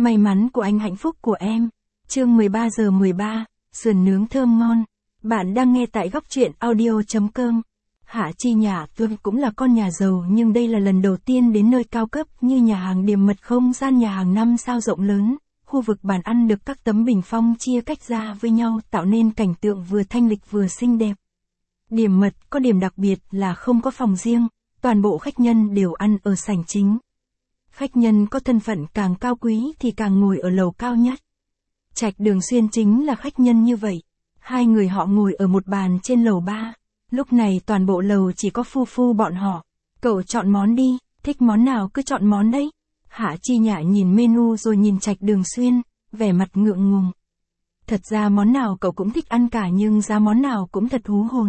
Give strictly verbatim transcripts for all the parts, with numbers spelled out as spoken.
May mắn của anh hạnh phúc của em. Chương mười ba giờ mười ba, sườn nướng thơm ngon. Bạn đang nghe tại góc truyện audio chấm com. Hạ Chi Nhã Tuân cũng là con nhà giàu, nhưng đây là lần đầu tiên đến nơi cao cấp như nhà hàng Điềm Mật, không gian nhà hàng năm sao rộng lớn. Khu vực bàn ăn được các tấm bình phong chia cách ra với nhau, tạo nên cảnh tượng vừa thanh lịch vừa xinh đẹp. Điềm Mật có điểm đặc biệt là không có phòng riêng, toàn bộ khách nhân đều ăn ở sảnh chính. Khách nhân có thân phận càng cao quý thì càng ngồi ở lầu cao nhất. Trạch Đường Xuyên chính là khách nhân như vậy. Hai người họ ngồi ở một bàn trên lầu ba. Lúc này toàn bộ lầu chỉ có phu phu bọn họ. Cậu chọn món đi, thích món nào cứ chọn món đấy. Hạ Chi Nhã nhìn menu rồi nhìn Trạch Đường Xuyên, vẻ mặt ngượng ngùng. Thật ra món nào cậu cũng thích ăn cả, nhưng giá món nào cũng thật hú hồn.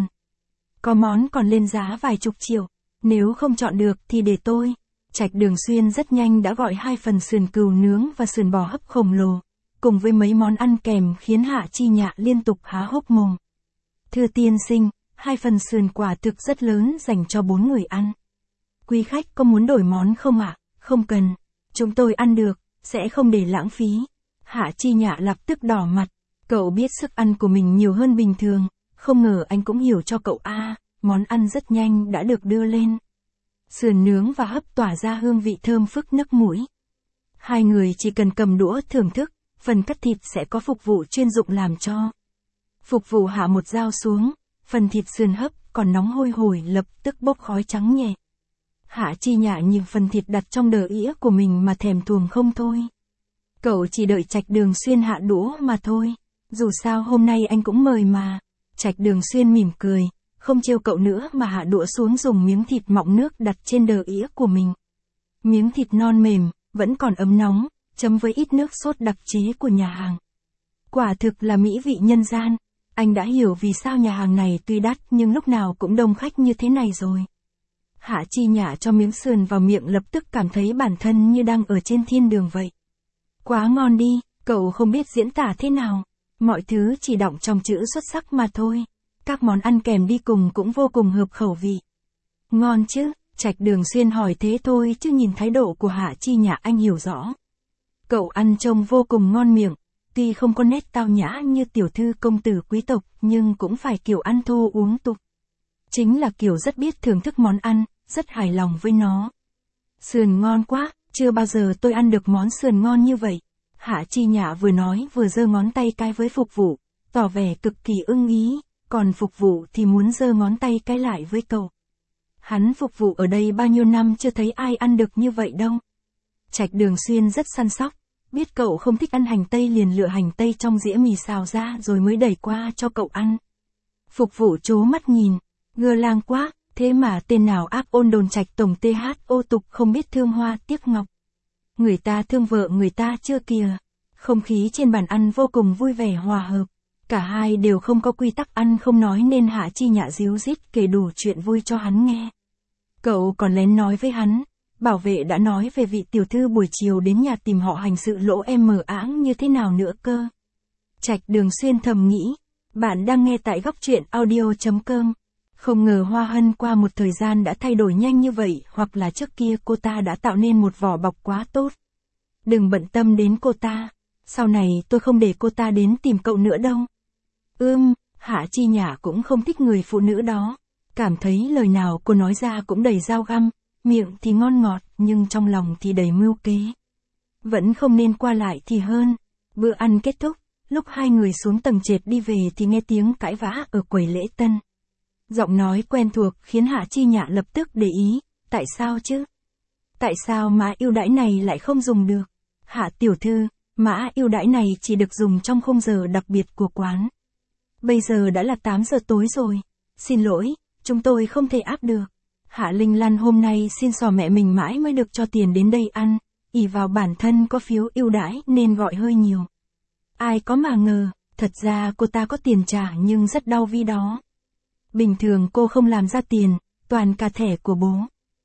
Có món còn lên giá vài chục triệu, nếu không chọn được thì để tôi. Trạch Đường Xuyên rất nhanh đã gọi hai phần sườn cừu nướng và sườn bò hấp khổng lồ, cùng với mấy món ăn kèm khiến Hạ Chi Nhã liên tục há hốc mồm. Thưa tiên sinh, hai phần sườn quả thực rất lớn dành cho bốn người ăn. Quý khách có muốn đổi món không ạ? À? Không cần, chúng tôi ăn được, sẽ không để lãng phí. Hạ Chi Nhã lập tức đỏ mặt, cậu biết sức ăn của mình nhiều hơn bình thường, không ngờ anh cũng hiểu cho cậu a. À, món ăn rất nhanh đã được đưa lên. Sườn nướng và hấp tỏa ra hương vị thơm phức nức mũi. Hai người chỉ cần cầm đũa thưởng thức, phần cắt thịt sẽ có phục vụ chuyên dụng làm cho. Phục vụ hạ một dao xuống, phần thịt sườn hấp còn nóng hôi hổi lập tức bốc khói trắng nhẹ. Hạ Chi Nhã nhìn phần thịt đặt trong đờ ĩa của mình mà thèm thuồng không thôi. Cậu chỉ đợi Trạch Đường Xuyên hạ đũa mà thôi, dù sao hôm nay anh cũng mời mà. Trạch Đường Xuyên mỉm cười, không trêu cậu nữa mà hạ đũa xuống, dùng miếng thịt mọng nước đặt trên đờ ĩa của mình. Miếng thịt non mềm, vẫn còn ấm nóng, chấm với ít nước sốt đặc chế của nhà hàng. Quả thực là mỹ vị nhân gian. Anh đã hiểu vì sao nhà hàng này tuy đắt nhưng lúc nào cũng đông khách như thế này rồi. Hạ Chi Nhã cho miếng sườn vào miệng lập tức cảm thấy bản thân như đang ở trên thiên đường vậy. Quá ngon đi, cậu không biết diễn tả thế nào. Mọi thứ chỉ đọng trong chữ xuất sắc mà thôi. Các món ăn kèm đi cùng cũng vô cùng hợp khẩu vị. Ngon chứ? Trạch Đường Xuyên hỏi thế thôi chứ nhìn thái độ của Hạ Chi Nhã anh hiểu rõ. Cậu ăn trông vô cùng ngon miệng, tuy không có nét tao nhã như tiểu thư công tử quý tộc, nhưng cũng phải kiểu ăn thô uống tục. Chính là kiểu rất biết thưởng thức món ăn, rất hài lòng với nó. Sườn ngon quá, chưa bao giờ tôi ăn được món sườn ngon như vậy. Hạ Chi Nhã vừa nói vừa giơ ngón tay cái với phục vụ, tỏ vẻ cực kỳ ưng ý, còn phục vụ thì muốn giơ ngón tay cái lại với cậu. Hắn phục vụ ở đây bao nhiêu năm chưa thấy ai ăn được như vậy đâu. Trạch Đường Xuyên rất săn sóc, biết cậu không thích ăn hành tây liền lựa hành tây trong dĩa mì xào ra rồi mới đẩy qua cho cậu ăn. Phục vụ trố mắt nhìn, gơ lang quá, thế mà tên nào ác ôn đồn Trạch tổng th ô tục không biết thương hoa tiếc ngọc. Người ta thương vợ người ta chưa kìa. Không khí trên bàn ăn vô cùng vui vẻ hòa hợp. Cả hai đều không có quy tắc ăn không nói nên Hạ Chi Nhã díu dít kể đủ chuyện vui cho hắn nghe. Cậu còn lén nói với hắn, bảo vệ đã nói về vị tiểu thư buổi chiều đến nhà tìm họ hành sự lỗ em mờ áng như thế nào nữa cơ. Trạch Đường Xuyên thầm nghĩ, bạn đang nghe tại góc truyện audio chấm com. Không ngờ Hoa Hân qua một thời gian đã thay đổi nhanh như vậy, hoặc là trước kia cô ta đã tạo nên một vỏ bọc quá tốt. Đừng bận tâm đến cô ta, sau này tôi không để cô ta đến tìm cậu nữa đâu. Ưm, Hạ Chi Nhã cũng không thích người phụ nữ đó, cảm thấy lời nào cô nói ra cũng đầy dao găm, miệng thì ngon ngọt nhưng trong lòng thì đầy mưu kế. Vẫn không nên qua lại thì hơn. Bữa ăn kết thúc, lúc hai người xuống tầng trệt đi về thì nghe tiếng cãi vã ở quầy lễ tân. Giọng nói quen thuộc khiến Hạ Chi Nhã lập tức để ý, tại sao chứ? Tại sao mã ưu đãi này lại không dùng được? Hạ tiểu thư, mã ưu đãi này chỉ được dùng trong khung giờ đặc biệt của quán. Bây giờ đã là tám giờ tối rồi. Xin lỗi, chúng tôi không thể áp được. Hạ Linh Lan hôm nay xin xỏ mẹ mình mãi mới được cho tiền đến đây ăn, ỷ vào bản thân có phiếu ưu đãi nên gọi hơi nhiều. Ai có mà ngờ, thật ra cô ta có tiền trả nhưng rất đau ví đó. Bình thường cô không làm ra tiền, toàn cả thẻ của bố.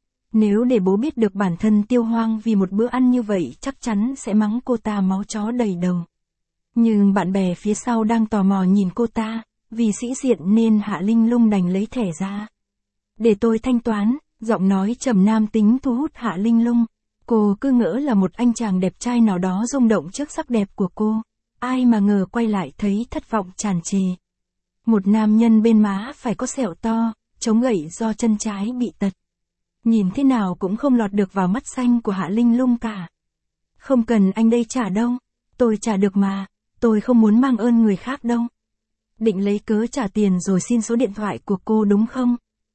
Nếu để bố biết được bản thân tiêu hoang vì một bữa ăn như vậy chắc chắn sẽ mắng cô ta máu chó đầy đầu. Nhưng bạn bè phía sau đang tò mò nhìn cô ta, vì sĩ diện nên Hạ Linh Lung đành lấy thẻ ra. Để tôi thanh toán, giọng nói trầm nam tính thu hút Hạ Linh Lung. Cô cứ ngỡ là một anh chàng đẹp trai nào đó rung động trước sắc đẹp của cô. Ai mà ngờ quay lại thấy thất vọng tràn trề. Một nam nhân bên má phải có sẹo to, chống gậy do chân trái bị tật. Nhìn thế nào cũng không lọt được vào mắt xanh của Hạ Linh Lung cả. Không cần anh đây trả đâu. Tôi trả được mà. Tôi không muốn mang ơn người khác đâu. Định lấy cớ trả tiền rồi xin số điện thoại của cô đúng không?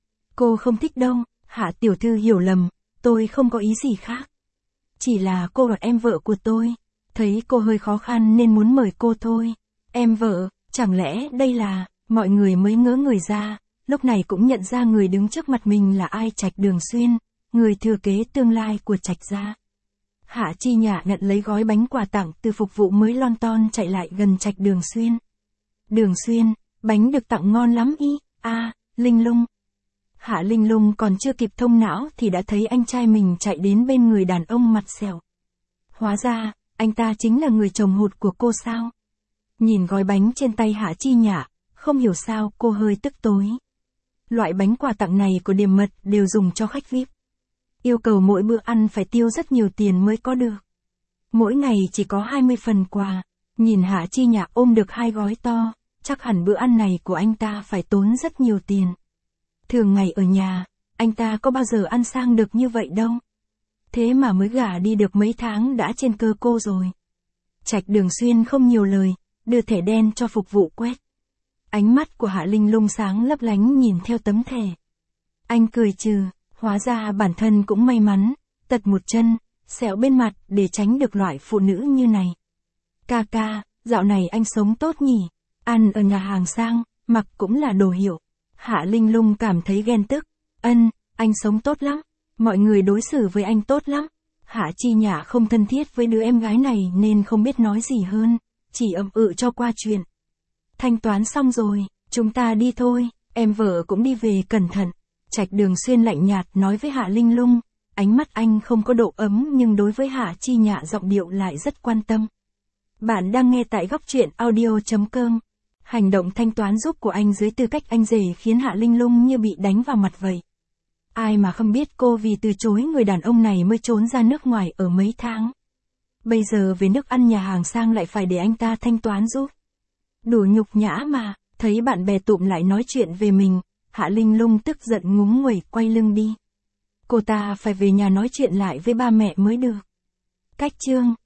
Cô không thích đâu. Hạ tiểu thư hiểu lầm. Tôi không có ý gì khác. Chỉ là cô là em vợ của tôi. Thấy cô hơi khó khăn nên muốn mời cô thôi. Em vợ, chẳng lẽ đây là... Mọi người mới ngỡ người ra. Lúc này cũng nhận ra người đứng trước mặt mình là ai. Trạch Đường Xuyên, người thừa kế tương lai của Trạch gia. Hạ Chi Nhã nhận lấy gói bánh quà tặng từ phục vụ mới lon ton chạy lại gần Trạch Đường Xuyên. Đường Xuyên, bánh được tặng ngon lắm y. A, à, Linh Lung. Hạ Linh Lung còn chưa kịp thông não thì đã thấy anh trai mình chạy đến bên người đàn ông mặt sẹo. Hóa ra, anh ta chính là người chồng hụt của cô sao? Nhìn gói bánh trên tay Hạ Chi Nhã, không hiểu sao cô hơi tức tối. Loại bánh quà tặng này của Điềm Mật đều dùng cho khách vi ai pi. Yêu cầu mỗi bữa ăn phải tiêu rất nhiều tiền mới có được. Mỗi ngày chỉ có hai mươi phần quà. Nhìn Hạ Chi Nhã ôm được hai gói to, chắc hẳn bữa ăn này của anh ta phải tốn rất nhiều tiền. Thường ngày ở nhà, anh ta có bao giờ ăn sang được như vậy đâu. Thế mà mới gả đi được mấy tháng đã trên cơ cô rồi. Trạch Đường Xuyên không nhiều lời, đưa thẻ đen cho phục vụ quét. Ánh mắt của Hạ Linh Lung sáng lấp lánh nhìn theo tấm thẻ. Anh cười trừ, hóa ra bản thân cũng may mắn, tật một chân, sẹo bên mặt để tránh được loại phụ nữ như này. Ca ca, dạo này anh sống tốt nhỉ, ăn ở nhà hàng sang, mặc cũng là đồ hiệu. Hạ Linh Lung cảm thấy ghen tức, ân, anh sống tốt lắm, mọi người đối xử với anh tốt lắm. Hạ Chi Nhã không thân thiết với đứa em gái này nên không biết nói gì hơn, chỉ ậm ừ cho qua chuyện. Thanh toán xong rồi, chúng ta đi thôi, em vợ cũng đi về cẩn thận. Trạch Đường Xuyên lạnh nhạt nói với Hạ Linh Lung, ánh mắt anh không có độ ấm nhưng đối với Hạ Chi Nhã giọng điệu lại rất quan tâm. Bạn đang nghe tại góc truyện audio chấm com. Hành động thanh toán giúp của anh dưới tư cách anh rể khiến Hạ Linh Lung như bị đánh vào mặt vậy. Ai mà không biết cô vì từ chối người đàn ông này mới trốn ra nước ngoài ở mấy tháng. Bây giờ về nước ăn nhà hàng sang lại phải để anh ta thanh toán giúp. Đủ nhục nhã mà, thấy bạn bè tụm lại nói chuyện về mình, Hạ Linh Lung tức giận ngúng nguẩy quay lưng đi. Cô ta phải về nhà nói chuyện lại với ba mẹ mới được. Cách chương